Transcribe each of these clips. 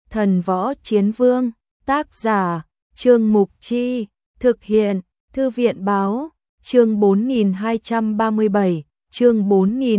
Thần Võ Chiến Vương, tác giả, Trương Mục Chi, thực hiện, Thư viện Báo, chương 4237, chương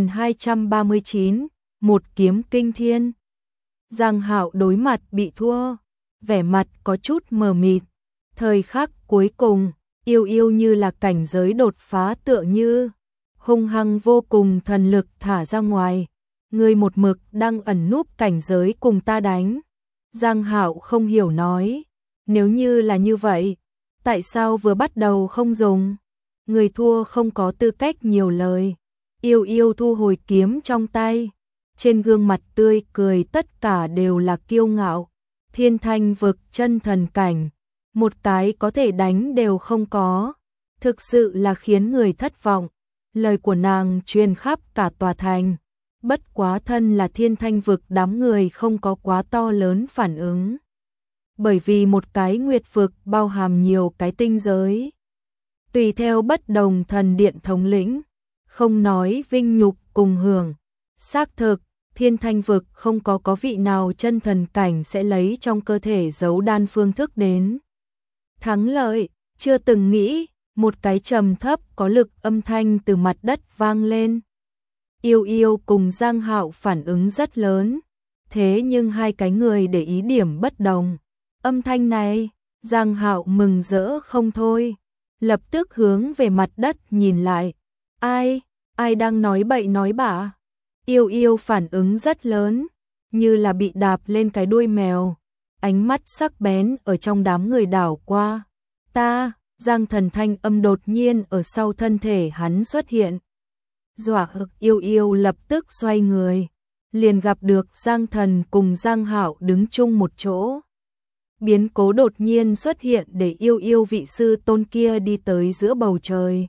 4239, một kiếm kinh thiên. Giang Hạo đối mặt bị thua, vẻ mặt có chút mờ mịt. Thời khắc cuối cùng, Yêu Yêu như là cảnh giới đột phá tựa như hung hăng vô cùng thần lực thả ra ngoài. Ngươi một mực đang ẩn núp cảnh giới cùng ta đánh. Giang Hạo không hiểu nói, nếu như là như vậy, tại sao vừa bắt đầu không dùng? Người thua không có tư cách nhiều lời. Yêu Yêu thu hồi kiếm trong tay, trên gương mặt tươi cười tất cả đều là kiêu ngạo. Thiên Thanh vực chân thần cảnh, một cái có thể đánh đều không có, thực sự là khiến người thất vọng. Lời của nàng truyền khắp cả tòa thành, bất quá thân là Thiên Thanh vực đám người không có quá to lớn phản ứng. Bởi vì một cái nguyệt vực bao hàm nhiều cái tinh giới. Tùy theo bất đồng thần điện thống lĩnh, không nói vinh nhục cùng hưởng. Xác thực, Thiên Thanh vực không có vị nào chân thần cảnh sẽ lấy trong cơ thể giấu đan phương thức đến thắng lợi, chưa từng nghĩ. Một cái trầm thấp có lực âm thanh từ mặt đất vang lên. Yêu Yêu cùng Giang Hạo phản ứng rất lớn, thế nhưng hai cái người để ý điểm bất đồng. Âm thanh này, Giang Hạo mừng rỡ không thôi, lập tức hướng về mặt đất nhìn lại. Ai đang nói bậy nói bạ? Yêu Yêu phản ứng rất lớn, như là bị đạp lên cái đuôi mèo, ánh mắt sắc bén ở trong đám người đảo qua. Ta, Giang Thần thanh âm đột nhiên ở sau thân thể hắn xuất hiện. Dọa Yêu Yêu lập tức xoay người, liền gặp được Giang Thần cùng Giang Hạo đứng chung một chỗ. Biến cố đột nhiên xuất hiện để Yêu Yêu vị sư tôn kia đi tới giữa bầu trời.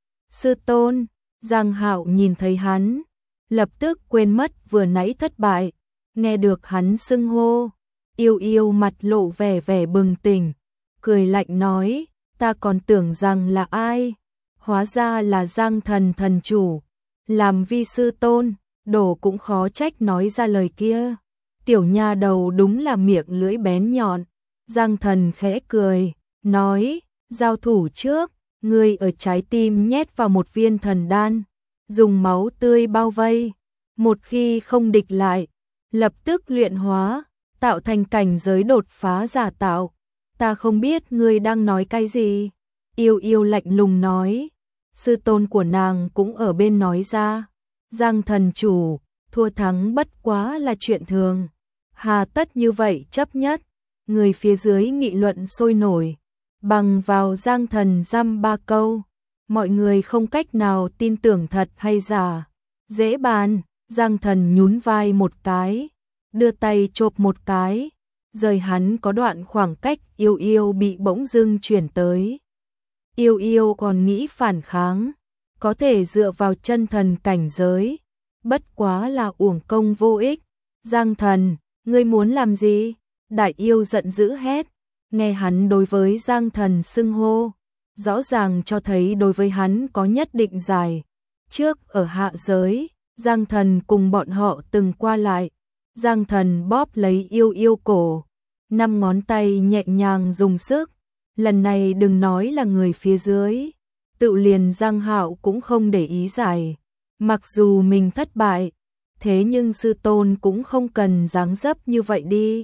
Sư tôn, Giang Hạo nhìn thấy hắn, lập tức quên mất vừa nãy thất bại, nghe được hắn xưng hô. Yêu Yêu mặt lộ vẻ bừng tỉnh, cười lạnh nói, ta còn tưởng rằng là ai, hóa ra là Giang Thần thần chủ. Làm vi sư tôn, đổ cũng khó trách nói ra lời kia. Tiểu nha đầu đúng là miệng lưỡi bén nhọn. Giang Thần khẽ cười, nói, giao thủ trước, ngươi ở trái tim nhét vào một viên thần đan, dùng máu tươi bao vây, một khi không địch lại, lập tức luyện hóa, tạo thành cảnh giới đột phá giả tạo. Ta không biết ngươi đang nói cái gì. Yêu Yêu lạnh lùng nói. Sư tôn của nàng cũng ở bên nói ra. Giang thần chủ, thua thắng bất quá là chuyện thường. Hà tất như vậy chấp nhất. Người phía dưới nghị luận sôi nổi. Bằng vào Giang thần dăm ba câu. Mọi người không cách nào tin tưởng thật hay giả. Dễ bàn, Giang thần nhún vai một cái, đưa tay chộp một cái, rời hắn có đoạn khoảng cách. Yêu Yêu bị bỗng dưng chuyển tới. Yêu Yêu còn nghĩ phản kháng, có thể dựa vào chân thần cảnh giới, bất quá là uổng công vô ích. Giang thần, ngươi muốn làm gì? Đại yêu giận dữ hét, nghe hắn đối với Giang thần xưng hô, rõ ràng cho thấy đối với hắn có nhất định giải. Trước ở hạ giới, Giang thần cùng bọn họ từng qua lại. Giang thần bóp lấy Yêu Yêu cổ, 5 ngón tay nhẹ nhàng dùng sức. Lần này đừng nói là người phía dưới, tự liền Giang Hạo cũng không để ý giải. Mặc dù mình thất bại, thế nhưng sư tôn cũng không cần dáng dấp như vậy đi.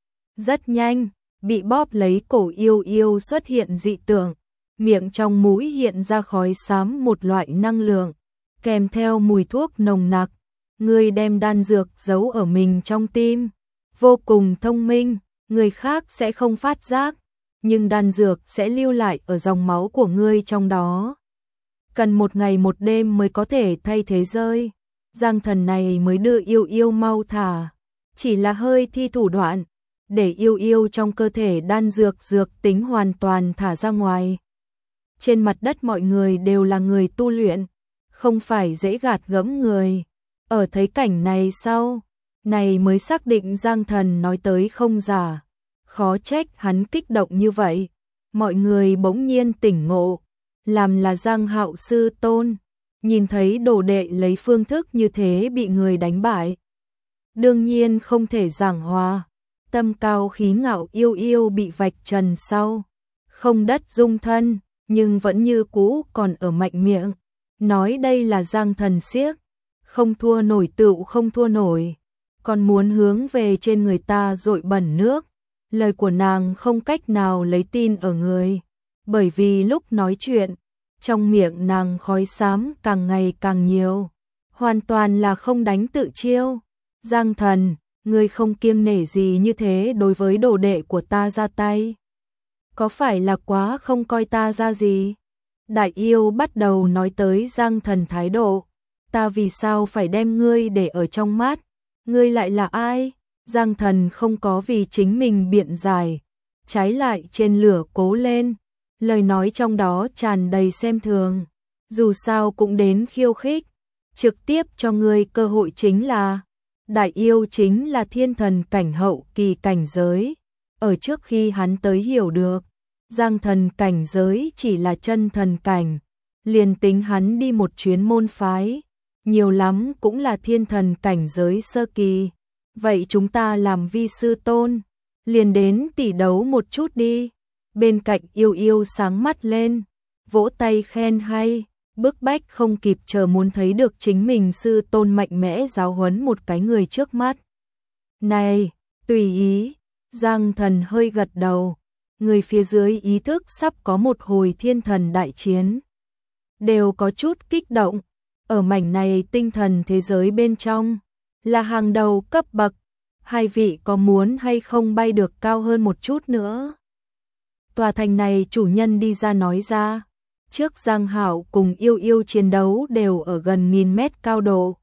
Rất nhanh, bị bóp lấy cổ Yêu Yêu xuất hiện dị tượng, miệng trong mũi hiện ra khói xám một loại năng lượng, kèm theo mùi thuốc nồng nặc. Người đem đan dược giấu ở mình trong tim, vô cùng thông minh, người khác sẽ không phát giác, nhưng đan dược sẽ lưu lại ở dòng máu của ngươi trong đó. Cần một ngày một đêm mới có thể thay thế rơi. Giang thần này mới đưa Yêu Yêu mau thả, chỉ là hơi thi thủ đoạn, để Yêu Yêu trong cơ thể đan dược tính hoàn toàn thả ra ngoài. Trên mặt đất mọi người đều là người tu luyện, không phải dễ gạt gẫm người. Ở thấy cảnh này sau, này mới xác định Giang thần nói tới không giả. Khó trách hắn kích động như vậy. Mọi người bỗng nhiên tỉnh ngộ, làm là Giang Hạo sư tôn, nhìn thấy đồ đệ lấy phương thức như thế bị người đánh bại. Đương nhiên không thể giảng hòa, tâm cao khí ngạo yêu yêu bị vạch trần sau, không đất dung thân, nhưng vẫn như cũ còn ở mạnh miệng, nói đây là Giang Thần siếc, không thua nổi tựu không thua nổi, còn muốn hướng về trên người ta dội bẩn nước. Lời của nàng không cách nào lấy tin ở người, bởi vì lúc nói chuyện, trong miệng nàng khói xám càng ngày càng nhiều, hoàn toàn là không đánh tự chiêu. Giang Thần, ngươi không kiêng nể gì như thế đối với đồ đệ của ta ra tay. Có phải là quá không coi ta ra gì? Đại yêu bắt đầu nói tới Giang Thần thái độ. Ta vì sao phải đem ngươi để ở trong mắt? Ngươi lại là ai? Giang Thần không có vì chính mình biện giải, trái lại trên lửa cố lên. Lời nói trong đó tràn đầy xem thường. Dù sao cũng đến khiêu khích. Trực tiếp cho ngươi cơ hội chính là đại yêu chính là thiên thần cảnh hậu kỳ cảnh giới. Ở trước khi hắn tới hiểu được, Giang Thần cảnh giới chỉ là chân thần cảnh. Liền tính hắn đi một chuyến môn phái, nhiều lắm cũng là thiên thần cảnh giới sơ kỳ. Vậy chúng ta làm vi sư tôn, liền đến tỷ đấu một chút đi. Bên cạnh yêu yêu sáng mắt lên, vỗ tay khen hay, bức bách không kịp chờ muốn thấy được chính mình sư tôn mạnh mẽ giáo huấn một cái người trước mắt. Này, tùy ý, Giang Thần hơi gật đầu, người phía dưới ý thức sắp có một hồi thiên thần đại chiến. Đều có chút kích động, ở mảnh này tinh thần thế giới bên trong, là hàng đầu cấp bậc, hai vị có muốn hay không bay được cao hơn một chút nữa. Tòa thành này chủ nhân đi ra nói ra, trước Giang Hạo cùng yêu yêu chiến đấu đều ở gần 1000 mét cao độ,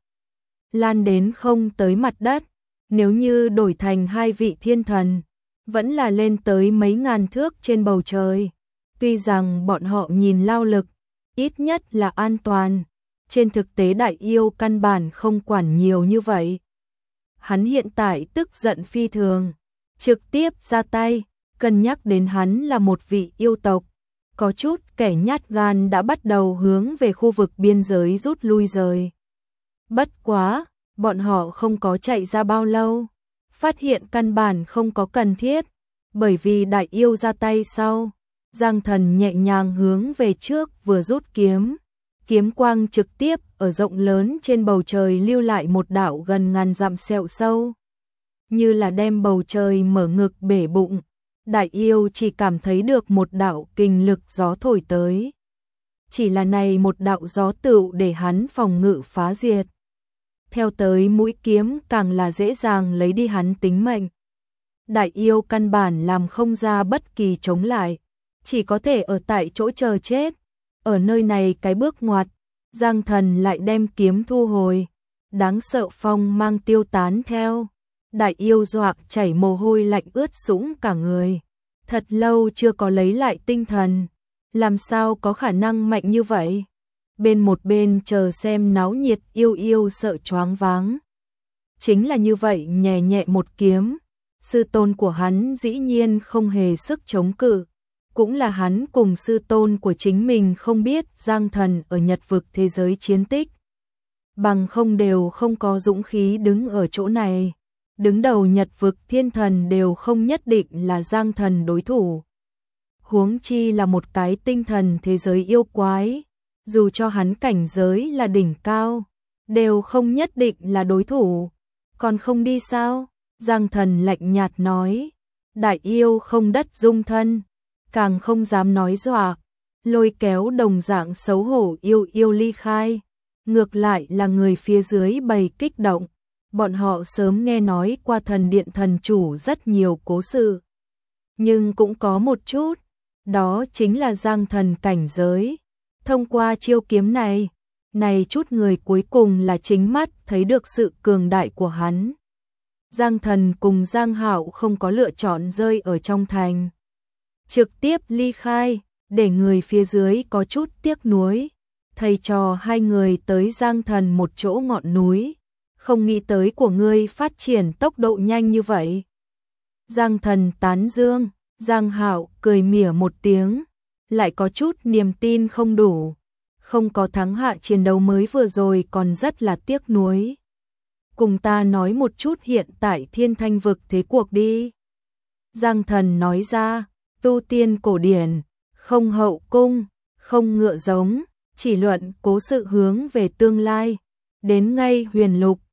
lan đến không tới mặt đất, nếu như đổi thành hai vị thiên thần, vẫn là lên tới mấy ngàn thước trên bầu trời. Tuy rằng bọn họ nhìn lao lực, ít nhất là an toàn, trên thực tế đại yêu căn bản không quản nhiều như vậy. Hắn hiện tại tức giận phi thường, trực tiếp ra tay, cân nhắc đến hắn là một vị yêu tộc, có chút kẻ nhát gan đã bắt đầu hướng về khu vực biên giới rút lui rời. Bất quá, bọn họ không có chạy ra bao lâu, phát hiện căn bản không có cần thiết, bởi vì đại yêu ra tay sau, Giang Thần nhẹ nhàng hướng về trước vừa rút kiếm, kiếm quang trực tiếp ở rộng lớn trên bầu trời lưu lại một đạo gần ngàn dặm sẹo sâu, như là đem bầu trời mở ngực bể bụng. Đại yêu chỉ cảm thấy được một đạo kình lực gió thổi tới. Chỉ là này một đạo gió tựu để hắn phòng ngự phá diệt. Theo tới mũi kiếm càng là dễ dàng lấy đi hắn tính mệnh. Đại yêu căn bản làm không ra bất kỳ chống lại, chỉ có thể ở tại chỗ chờ chết. Ở nơi này cái bước ngoặt, Giang Thần lại đem kiếm thu hồi, đáng sợ phong mang tiêu tán theo. Đại yêu dọa chảy mồ hôi lạnh ướt sũng cả người, thật lâu chưa có lấy lại tinh thần, làm sao có khả năng mạnh như vậy. Bên một bên chờ xem náo nhiệt yêu yêu sợ choáng váng. Chính là như vậy nhẹ nhẹ một kiếm, sư tôn của hắn dĩ nhiên không hề sức chống cự, cũng là hắn cùng sư tôn của chính mình không biết Giang Thần ở Nhật vực thế giới chiến tích. Bằng không đều không có dũng khí đứng ở chỗ này. Đứng đầu Nhật vực thiên thần đều không nhất định là Giang Thần đối thủ. Huống chi là một cái tinh thần thế giới yêu quái, dù cho hắn cảnh giới là đỉnh cao, đều không nhất định là đối thủ. Còn không đi sao? Giang Thần lạnh nhạt nói. Đại yêu không đất dung thân, càng không dám nói dọa, lôi kéo đồng dạng xấu hổ yêu yêu ly khai. Ngược lại là người phía dưới bầy kích động. Bọn họ sớm nghe nói qua thần điện thần chủ rất nhiều cố sự. Nhưng cũng có một chút, đó chính là Giang Thần cảnh giới. Thông qua chiêu kiếm này chút người cuối cùng là chính mắt thấy được sự cường đại của hắn. Giang Thần cùng Giang Hạo không có lựa chọn rơi ở trong thành. Trực tiếp ly khai, để người phía dưới có chút tiếc nuối. Thầy trò hai người tới Giang Thần một chỗ ngọn núi. Không nghĩ tới của ngươi phát triển tốc độ nhanh như vậy. Giang Thần tán dương, Giang Hạo cười mỉa một tiếng, lại có chút niềm tin không đủ. Không có thắng hạ chiến đấu mới vừa rồi còn rất là tiếc nuối. Cùng ta nói một chút hiện tại Thiên Thanh vực thế cuộc đi. Giang Thần nói ra, tu tiên cổ điển, không hậu cung, không ngựa giống, chỉ luận cố sự hướng về tương lai. Đến ngay huyền lục,